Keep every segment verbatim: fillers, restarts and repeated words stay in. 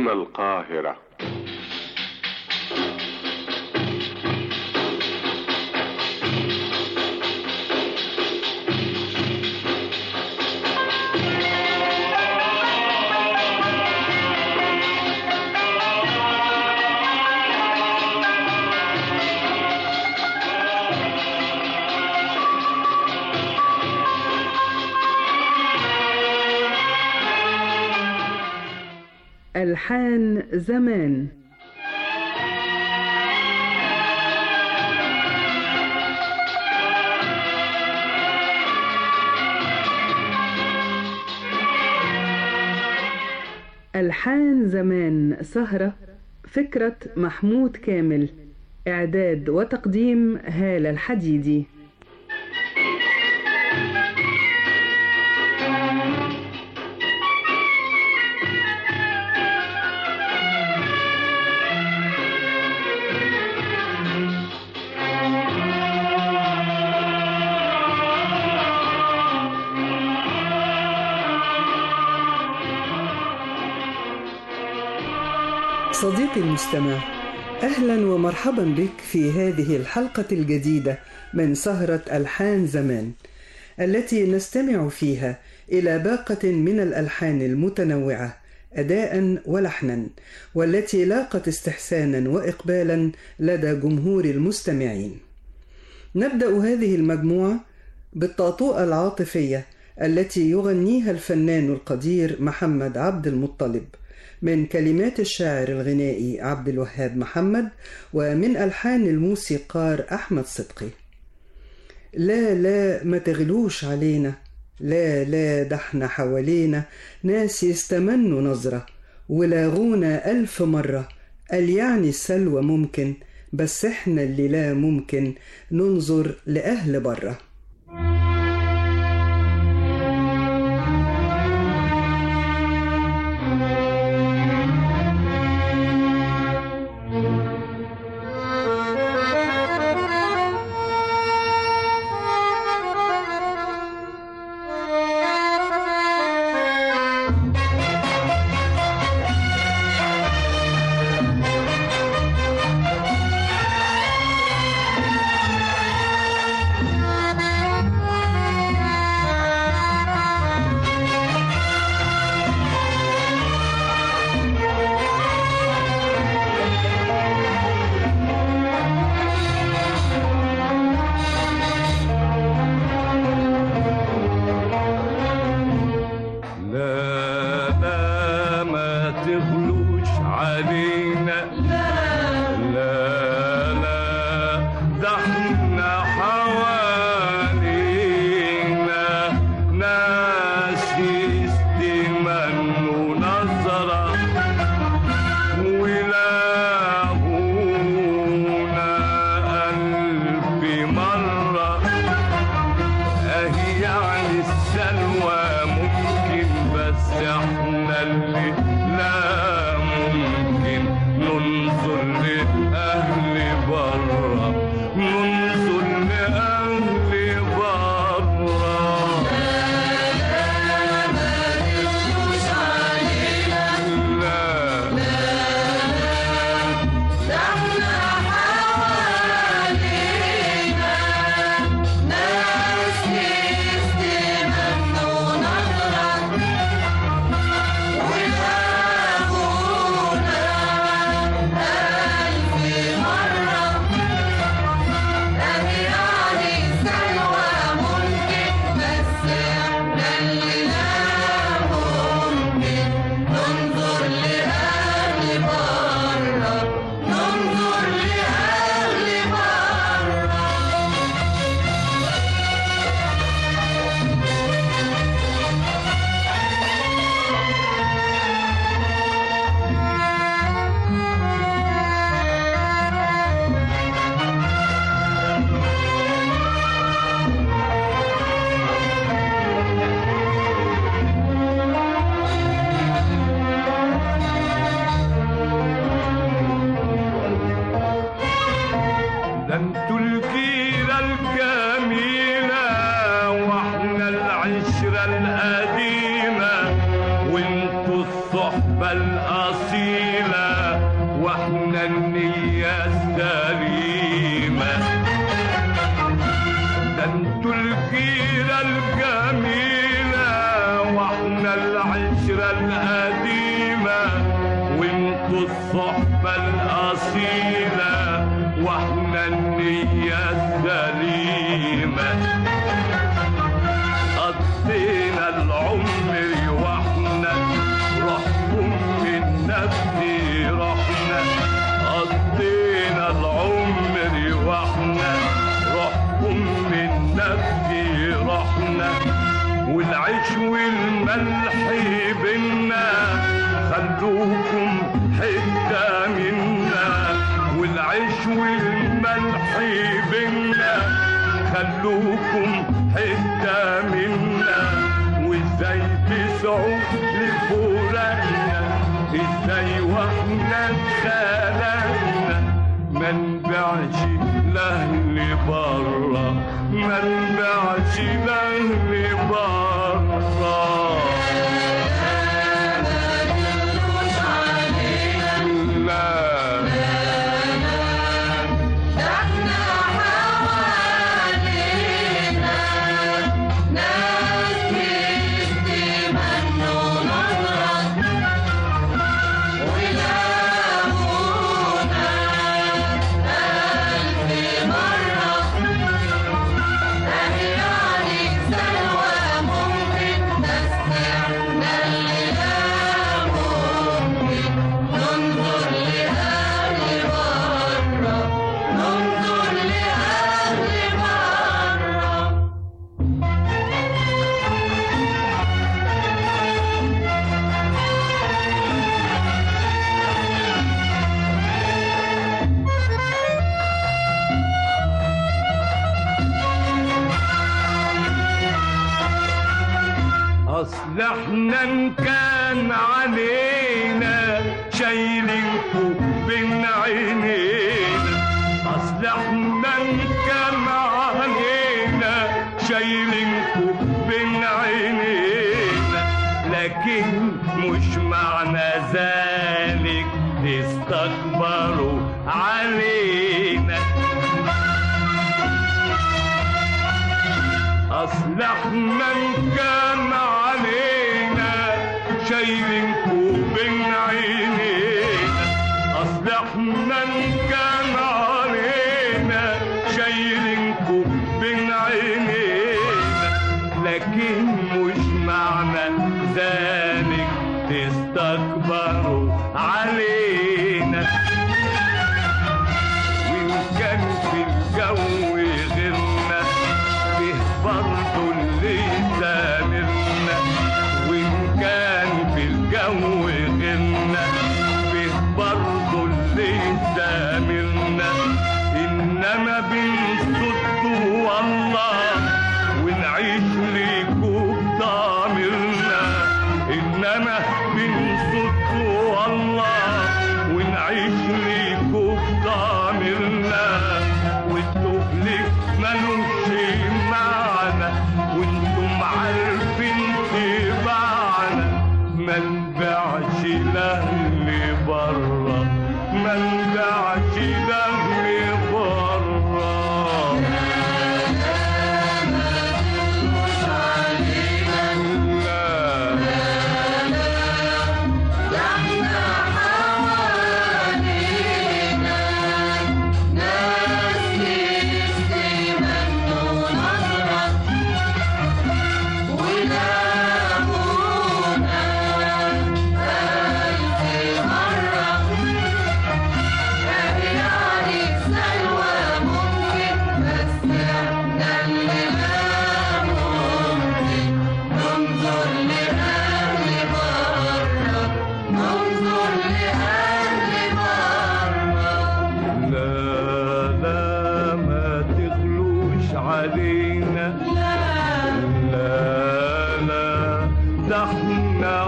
هنا القاهرة. ألحان زمان. ألحان زمان سهرة، فكرة محمود كامل، إعداد وتقديم هالة الحديدي. صديقي المستمع، أهلا ومرحبا بك في هذه الحلقة الجديدة من سهرة ألحان زمان، التي نستمع فيها إلى باقة من الألحان المتنوعة أداء ولحنا، والتي لاقت استحسانا وإقبالا لدى جمهور المستمعين. نبدأ هذه المجموعة بالطأطوءة العاطفية التي يغنيها الفنان القدير محمد عبد المطلب، من كلمات الشاعر الغنائي عبد الوهاب محمد، ومن ألحان الموسيقار أحمد صدقي. لا لا ما تغلوش علينا، لا لا ده احنا حوالينا ناس يستمنوا نظرة ولاغونا ألف مرة، قال يعني السلوى ممكن بس احنا اللي لا ممكن ننظر لأهل برة. لا ممكن ننظر لأهل الأصيلة واحنا النية السليمة. ده انتوا الجيرة الجميلة واحنا العشرة القديمة، وانتوا الصحبة الأصيلة واحنا النية السليمة. قضينا العمر واحنا روحكم من نفسي رحنا. قضينا العمر واحنا روحكم من نفسي رحنا. والعيش والملح بينا خلوكم حتة منا. والعيش والملح بينا خلوكم حتة منا. وازاي تسعوا لفراقنا ازاي واحنا اتخلقنا. ما نبيعش لاهل برا ما نبيعش لاهل برا. أصل احنا إن كان علينا شايلينكوا بين عينينا. أصل احنا إن كان علينا شايلينكوا بين عينينا. لكن مش معنى ذلك تستكبروا علينا. أصل احنا إن كان علينا شايلينكوا بين عينينا. أصل احنا إن كان علينا شايلينكوا بين عينينا. لكن مش معنى ذلك تستكبروا علينا. وإن كان في الجو غيرنا برضو اللي سامرنا. وإن كان في الجو غيرنا فيه برضو اللي سامرنا. إنما بنصد والله ونعيش ليكوا بضميرنا. إنما بنصد والله ونعيش ليكوا بضميرنا. والتهلك ملوش معنا وانتم عارفين تبعنا. ما نبيعش لاهل برا ما نبيعش لاهل برا. علينا لا لا ده احنا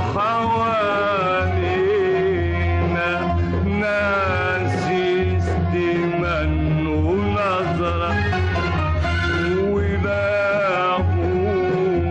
حوالينا ناس استمن ونظرة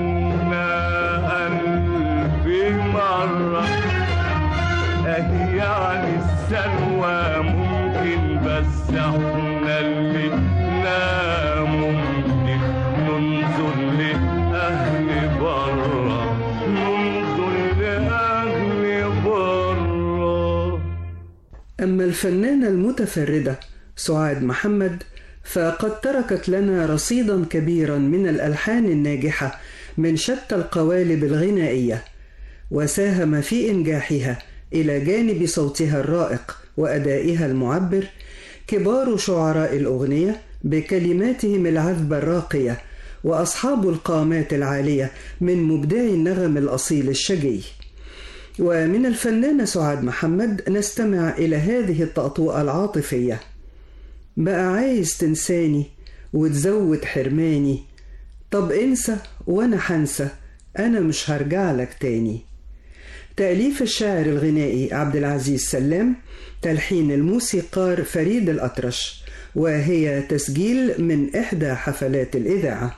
ولاقونا ألف مرة. أهي يعني السلوى ممكن، بس احنا اللي لا ممكن ننظر لأهل برا، ننظر لأهل برا. أما الفنانة المتفردة سعاد محمد فقد تركت لنا رصيدا كبيرا من الألحان الناجحة من شتى القوالب الغنائية، وساهم في إنجاحها إلى جانب صوتها الرائق وأدائها المعبر كبار شعراء الأغنية بكلماتهم العذبة الراقية، وأصحاب القامات العالية من مبدعي النغم الأصيل الشجي. ومن الفنانة سعاد محمد نستمع إلى هذه الطأطوأة العاطفية: بقى عايز تنساني وتزود حرماني، طب انسى وانا حنسى، انا مش هرجع لك تاني. تأليف الشاعر الغنائي عبد العزيز سلام، تلحين الموسيقار فريد الأطرش، وهي تسجيل من إحدى حفلات الإذاعة.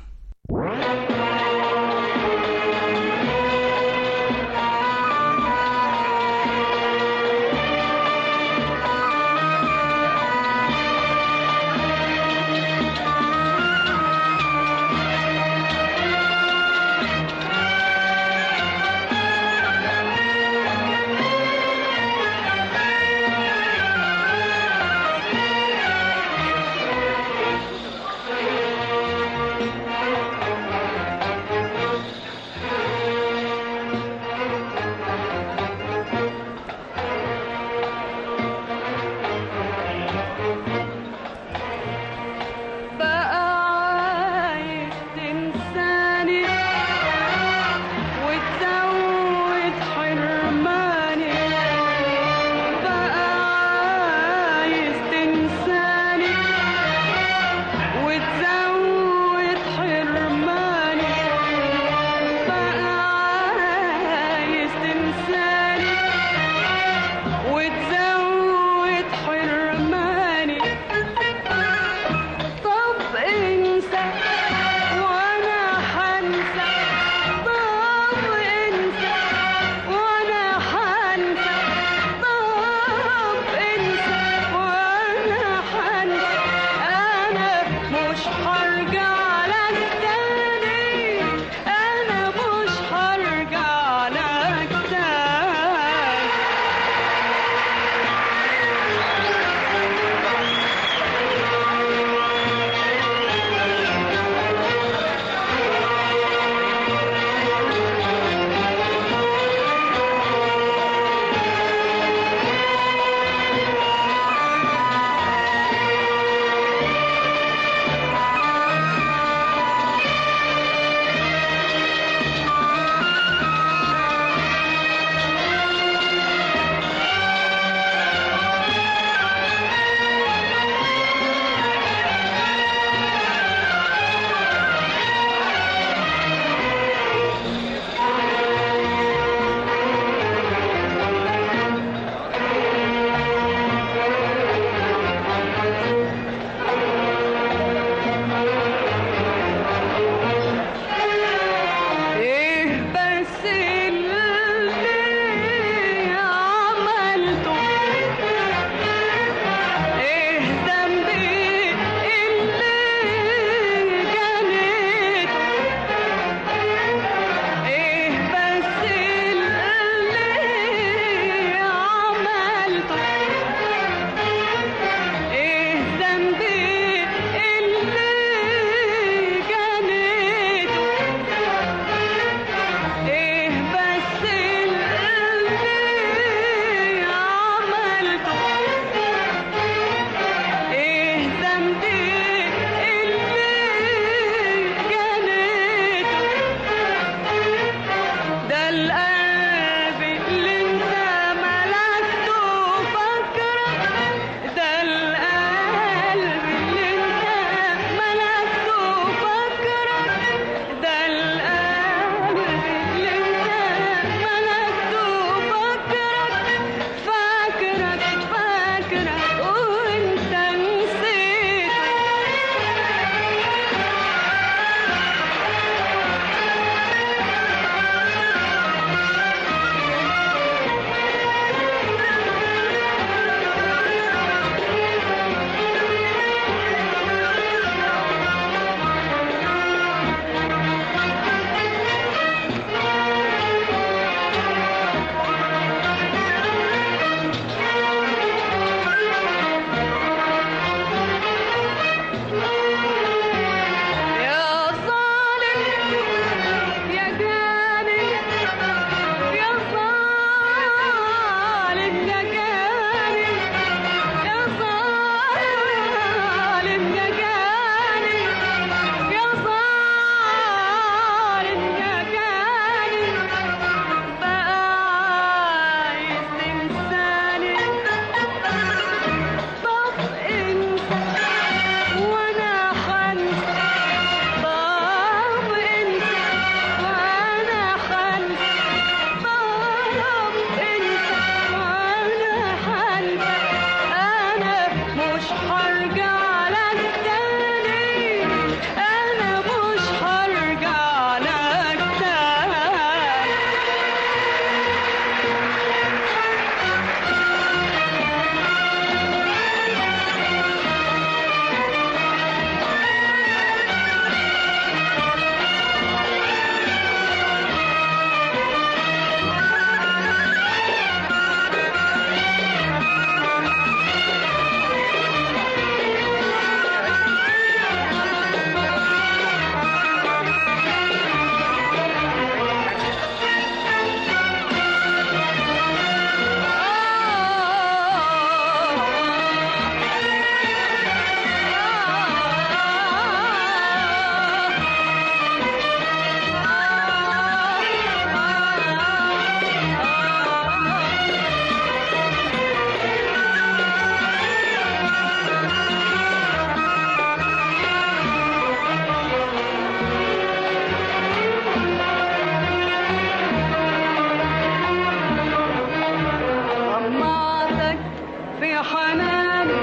في حناني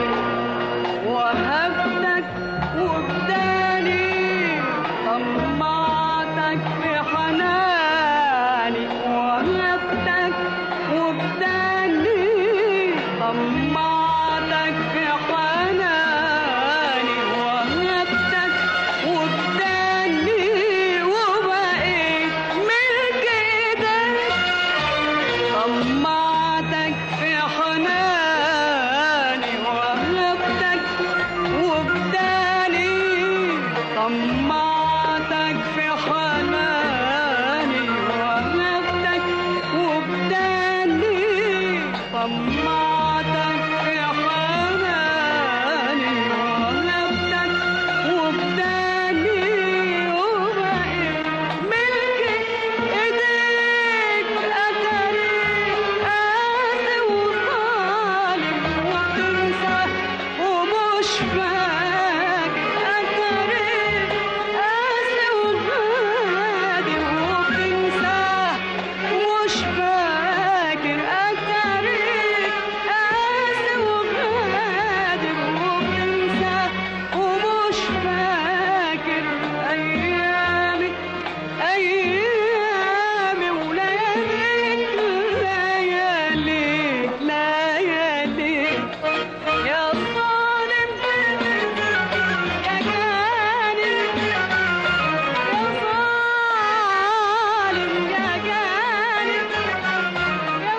وهبتك وبداني طمعتك في حناني وهبتك وبداني طمعتك في حناني وهبتك وبداني وبقيت ملك ايدك طمعتك في حناني وهبتك وبداني طمعتك في حناني وهبتك وبداني طمعتك في حناني وهبتك وبداني وبقيت ملك ايديك اتاريك قاسي وظالم وبتنسى ومش فاكر اتاريك قاسي وغادر وبتنسى ومش فاكر اتاريك قاسي وغادر وبتنسى ومش فاكر ايامي ايامي ولياليك لياليك لياليك يا ظالم يا جاني يا ظالم يا جاني يا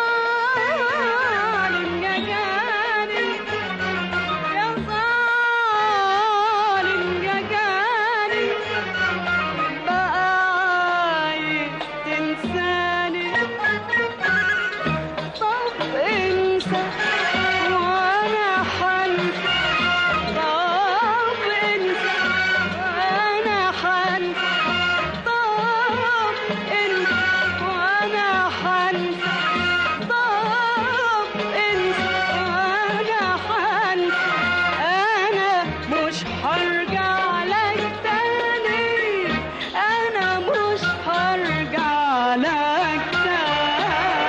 ظالم يا جاني يا ظالم يا جاني بقى عايز تنساني طب انسى وانا حنسى طب انسى وانا حنسى طب انسى وانا حنسى طب انسى وانا حنسى انا مش هرجع لك تاني انا مش هرجع لك تاني.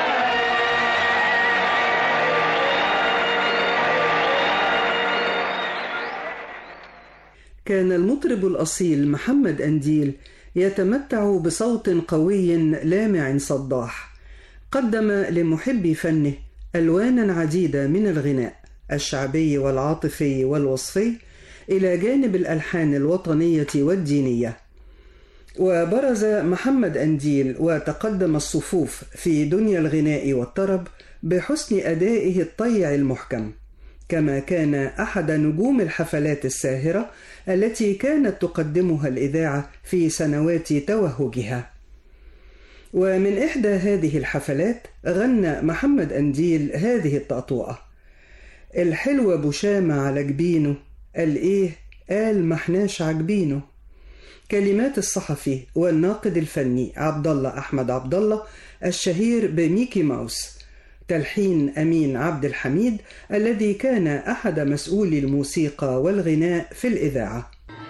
كان المطرب الأصيل محمد أنديل يتمتع بصوت قوي لامع صداح، قدم لمحبي فنه ألوانا عديدة من الغناء الشعبي والعاطفي والوصفي إلى جانب الألحان الوطنية والدينية. وبرز محمد أنديل وتقدم الصفوف في دنيا الغناء والطرب بحسن أدائه الطيع المحكم، كما كان أحد نجوم الحفلات الساهرة التي كانت تقدمها الإذاعة في سنوات توهجها. ومن إحدى هذه الحفلات غنى محمد أنديل هذه التقطوعة: الحلوة بشامة على جبينه قال إيه قال محناش عجبينه. كلمات الصحفي والناقد الفني عبد الله أحمد عبد الله الشهير بميكي ماوس، تلحين أمين عبد الحميد الذي كان أحد مسؤولي الموسيقى والغناء في الإذاعة.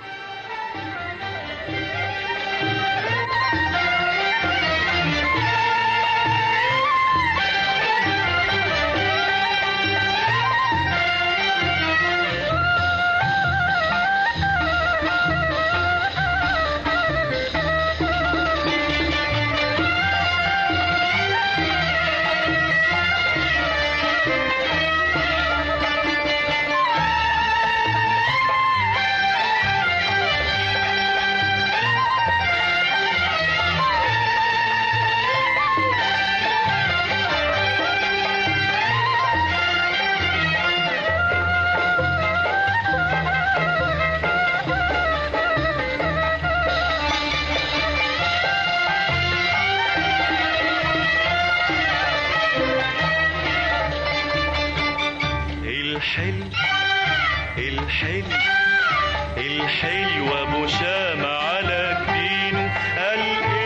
الحلو الحلو الحلوة بشامة على جبينه قال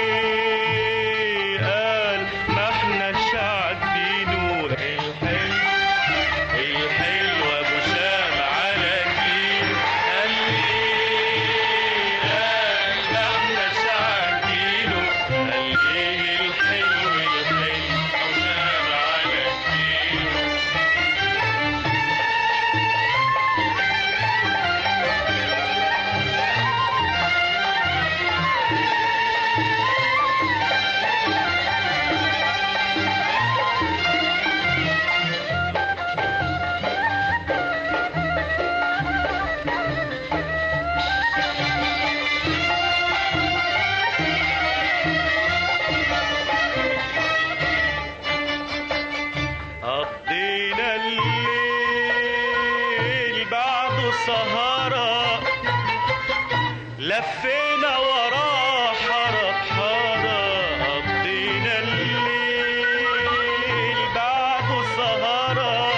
ايه قال ما احناش عاجبينه. الحلو الحلوة بشامة على جبينه قال ايه قال ما احناش عاجبينه. قال ايه الحلو الحلو بشامة على جبينه سهرة لفينا وراه حارة بحارة قضينا الليل بعده سهرة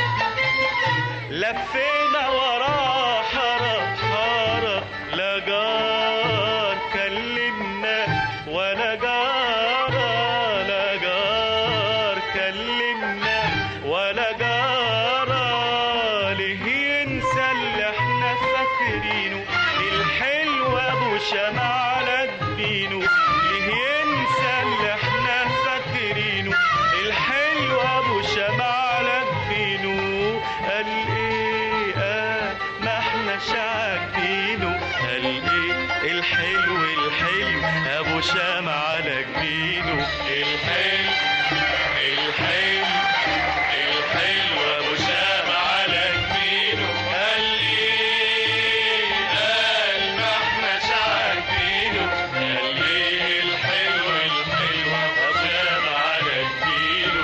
لفينا وراه حارة بحارة لا جار كلمنا ولا جارة لا جار كلمنا ولا جارة ليه ينسى اللي احنا فاكرينه الحلو ابو شمع على جبينه ليه ينسى اللي احنا فاكرينه الحلو ابو شمع على جبينه قال ايه قال ما احناش عاجبينه قال ايه الحلو الحلو ابو شمع على جبينه الحلو الحلو الحلو ابو شمع على جبينه قال ايه قال ما احناش عاجبينه قال ايه الحلو الحلو ابو شمع على جبينه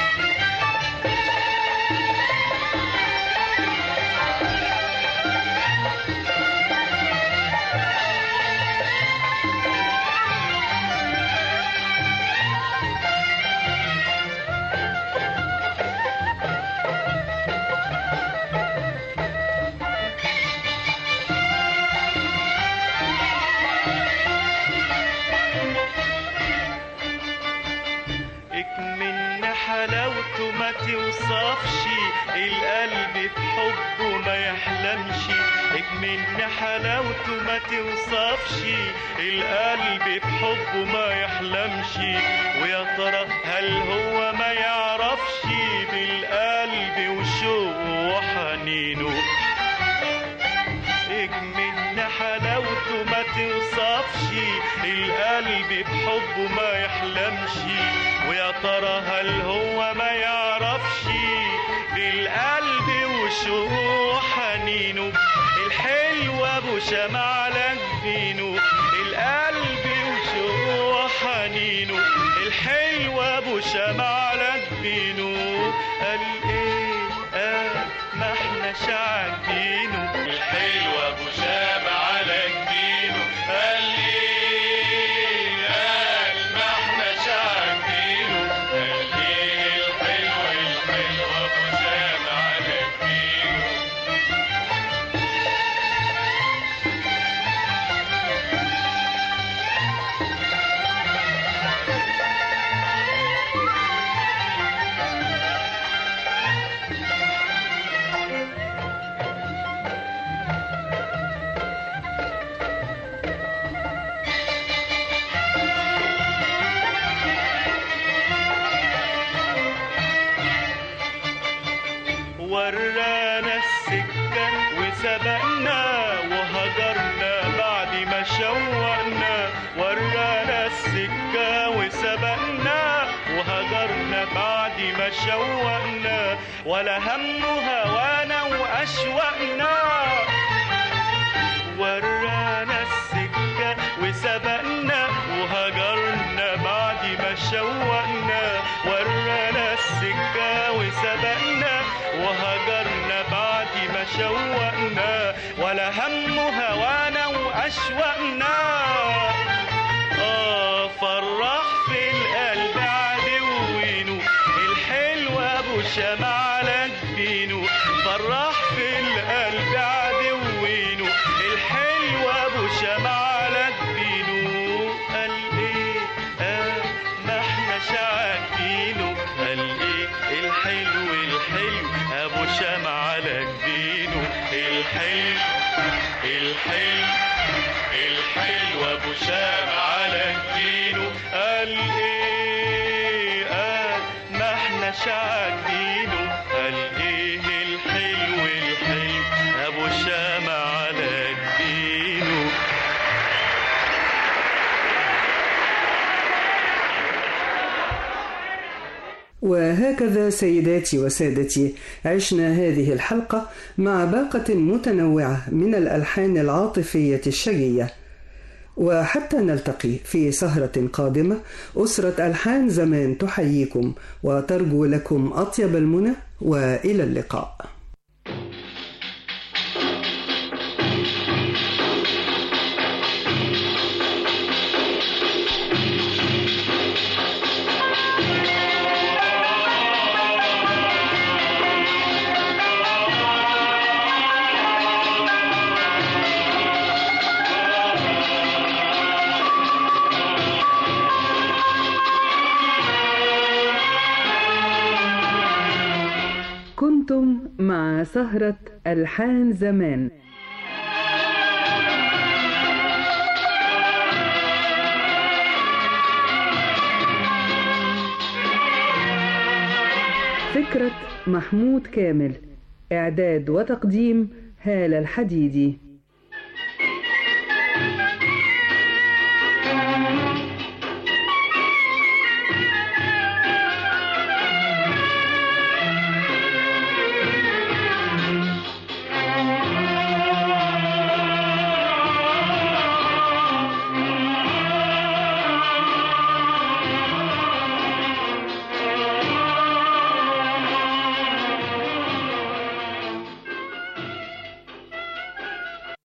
اكمن حلاوته ما توصفش القلب بحبه ما يحلمش اكمن حلاوته ما توصفش القلب بحبه ما يحلمش ويا ترى هل هو ما يعرفش بالقلب وشوقه وحنينه اكمن حلاوته ما توصفش القلب بحبه ما يحلمش ويا ترى هل هو ما يعرفش بالقلب وشوقه وحنينه الحلو ابو شمع على جبينه القلب وشوقه وحنينه الحلو ابو شمع على جبينه قال ايه قال ما احناش عاجبينه الحلو ابو شمع على جبينه قال ايه قال ما احناش عاجبينه قال ايه الحلو الحلو ابو شمع على جبينه ورانا السكة وسبقنا وهجرنا بعد ما شوقنا ورانا السكة وسبقنا وهجرنا بعد ما شوقنا ولا هم هوانا وأشوقنا ورانا السكة وسبقنا وهجرنا بعد ما شوقنا ورانا السكة وسبقنا وهجرنا بعد ما شوقنا ولا هم هوانا وأشوقنا آه فرح في القلب عدوينه الحلو أبو شمع على جبينه فرح في القلب عدوينه الحلو أبو شمع على جبينه قال إيه قال ما احناش عاجبينه قال إيه الحلو الحلو أبو شمع على جبينه الحلو الحلو الحلو أبو شمع على جبينه قال إيه قال ما احناش عاجبينه قال إيه الحلو الحلو أبو شمع على جبينه وهكذا سيداتي وسادتي عشنا هذه الحلقة مع باقة متنوعة من الألحان العاطفية الشجية. وحتى نلتقي في سهرة قادمة، أسرة ألحان زمان تحييكم وترجو لكم أطيب المنى، وإلى اللقاء. كنتم مع سهرة ألحان زمان. فكرة محمود كامل، إعداد وتقديم هالة الحديدي.